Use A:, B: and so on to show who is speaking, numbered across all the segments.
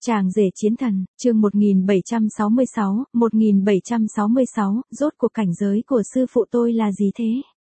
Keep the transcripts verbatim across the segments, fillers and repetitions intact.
A: Chàng rể chiến thần, chương một nghìn bảy trăm sáu mươi sáu, một nghìn bảy trăm sáu mươi sáu, rốt cuộc cảnh giới của sư phụ tôi là gì thế?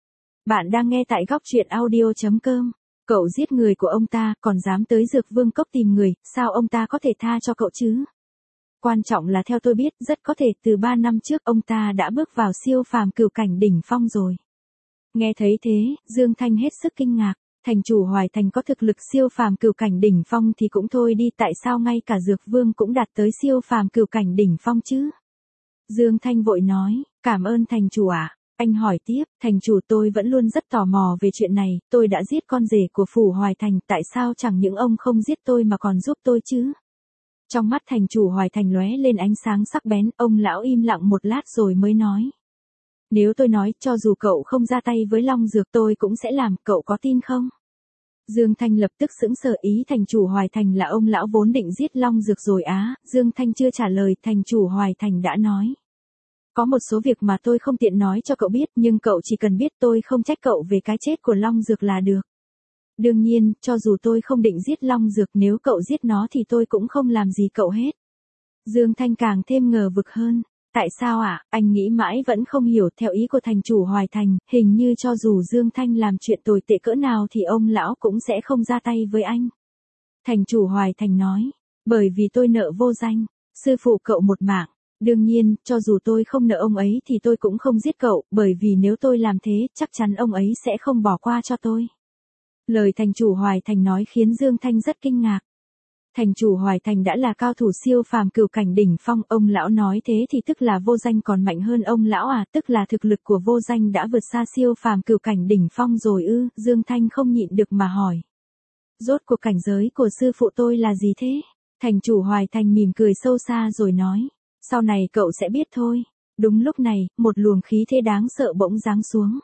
A: Bạn đang nghe tại góc truyện audio chấm com. Cậu giết người của ông ta, còn dám tới Dược Vương Cốc tìm người, sao ông ta có thể tha cho cậu chứ? Quan trọng là theo tôi biết, rất có thể từ ba năm trước ông ta đã bước vào siêu phàm cửu cảnh đỉnh phong rồi. Nghe thấy thế, Dương Thanh hết sức kinh ngạc. Thành chủ Hoài Thành có thực lực siêu phàm cửu cảnh đỉnh phong thì cũng thôi đi, tại sao ngay cả Dược Vương cũng đạt tới siêu phàm cửu cảnh đỉnh phong chứ? Dương Thanh vội nói, cảm ơn thành chủ ạ. À. Anh hỏi tiếp, thành chủ, tôi vẫn luôn rất tò mò về chuyện này, tôi đã giết con rể của phủ Hoài Thành, tại sao chẳng những ông không giết tôi mà còn giúp tôi chứ? Trong mắt thành chủ Hoài Thành lóe lên ánh sáng sắc bén, ông lão im lặng một lát rồi mới nói. Nếu tôi nói, cho dù cậu không ra tay với Long Dược tôi cũng sẽ làm, cậu có tin không? Dương Thanh lập tức sững sờ, ý thành chủ Hoài Thành là ông lão vốn định giết Long Dược rồi á. Dương Thanh chưa trả lời, thành chủ Hoài Thành đã nói. Có một số việc mà tôi không tiện nói cho cậu biết, nhưng cậu chỉ cần biết tôi không trách cậu về cái chết của Long Dược là được. Đương nhiên, cho dù tôi không định giết Long Dược, nếu cậu giết nó thì tôi cũng không làm gì cậu hết. Dương Thanh càng thêm ngờ vực hơn. Tại sao ạ? À? Anh nghĩ mãi vẫn không hiểu. Theo ý của thành chủ Hoài Thành, hình như cho dù Dương Thanh làm chuyện tồi tệ cỡ nào thì ông lão cũng sẽ không ra tay với anh. Thành chủ Hoài Thành nói, bởi vì tôi nợ vô danh, sư phụ cậu một mạng. Đương nhiên, cho dù tôi không nợ ông ấy thì tôi cũng không giết cậu, bởi vì nếu tôi làm thế, chắc chắn ông ấy sẽ không bỏ qua cho tôi. Lời thành chủ Hoài Thành nói khiến Dương Thanh rất kinh ngạc. Thành chủ Hoài Thành đã là cao thủ siêu phàm cửu cảnh đỉnh phong, ông lão nói thế thì tức là vô danh còn mạnh hơn ông lão à, tức là thực lực của vô danh đã vượt xa siêu phàm cửu cảnh đỉnh phong rồi ư? Dương Thanh không nhịn được mà hỏi. Rốt cuộc cảnh giới của sư phụ tôi là gì thế? Thành chủ Hoài Thành mỉm cười sâu xa rồi nói, sau này cậu sẽ biết thôi. Đúng lúc này, một luồng khí thế đáng sợ bỗng giáng xuống.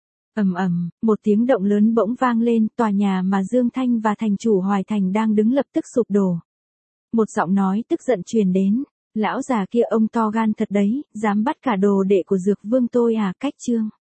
A: Ầm ầm, một tiếng động lớn bỗng vang lên, tòa nhà mà Dương Thanh và thành chủ Hoài Thành đang đứng lập tức sụp đổ. Một giọng nói tức giận truyền đến, lão già kia ông to gan thật đấy, dám bắt cả đồ đệ của Dược Vương tôi à? Cách chương.